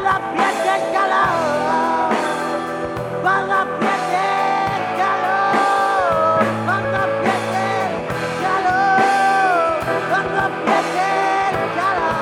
cuando apriete el calor, cuando apriete el calor, cuando apriete el calor, cuando apriete el calor.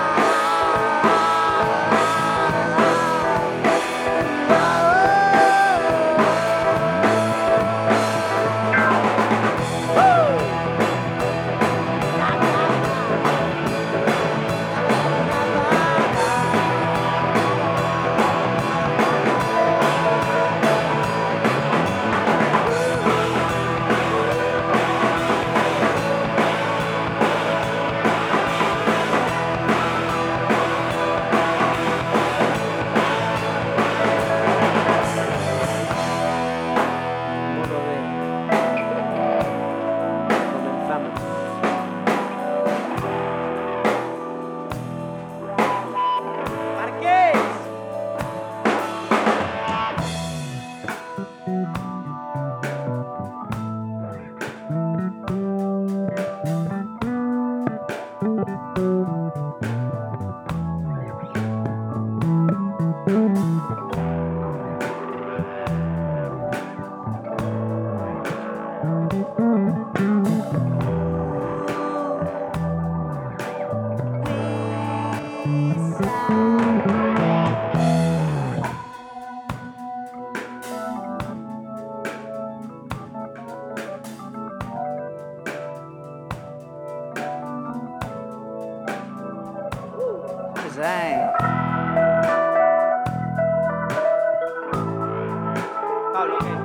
Pablo, ¿qué?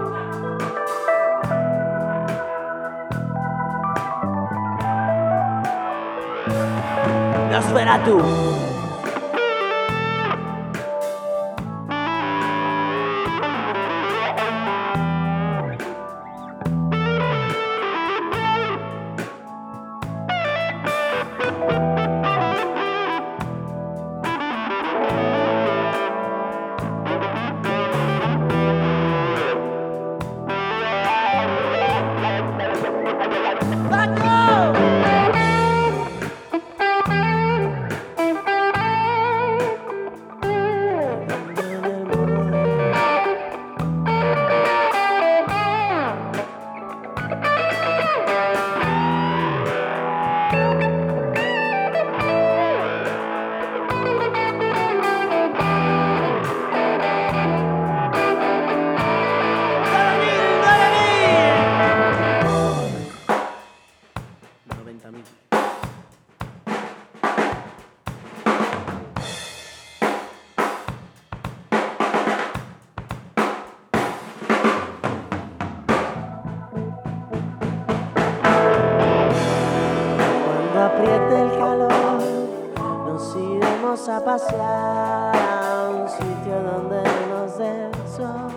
Nosferatu. Apriete el calor, nos iremos a pasear a un sitio donde nos dé el sol.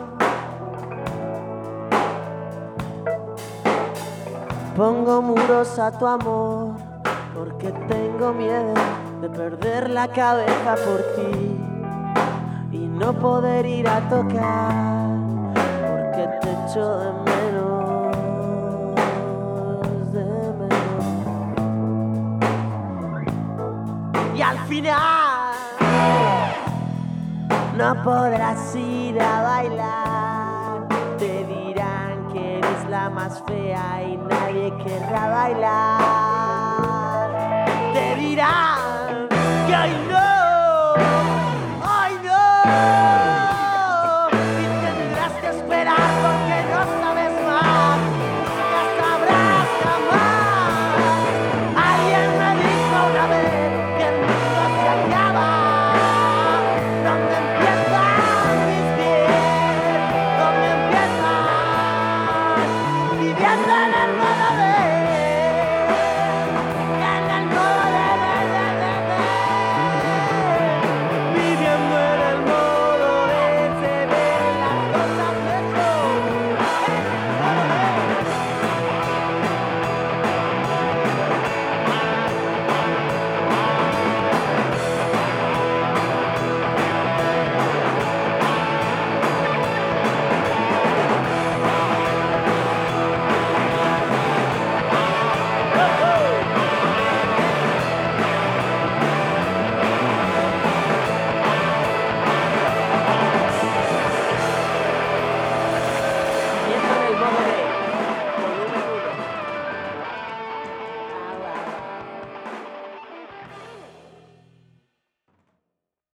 Pongo muros a tu amor porque tengo miedo de perder la cabeza por ti y no poder ir a tocar porque te echo de menos. Y al final no podrás ir a bailar. Te dirán que eres la más fea y nadie querrá bailar. Te dirán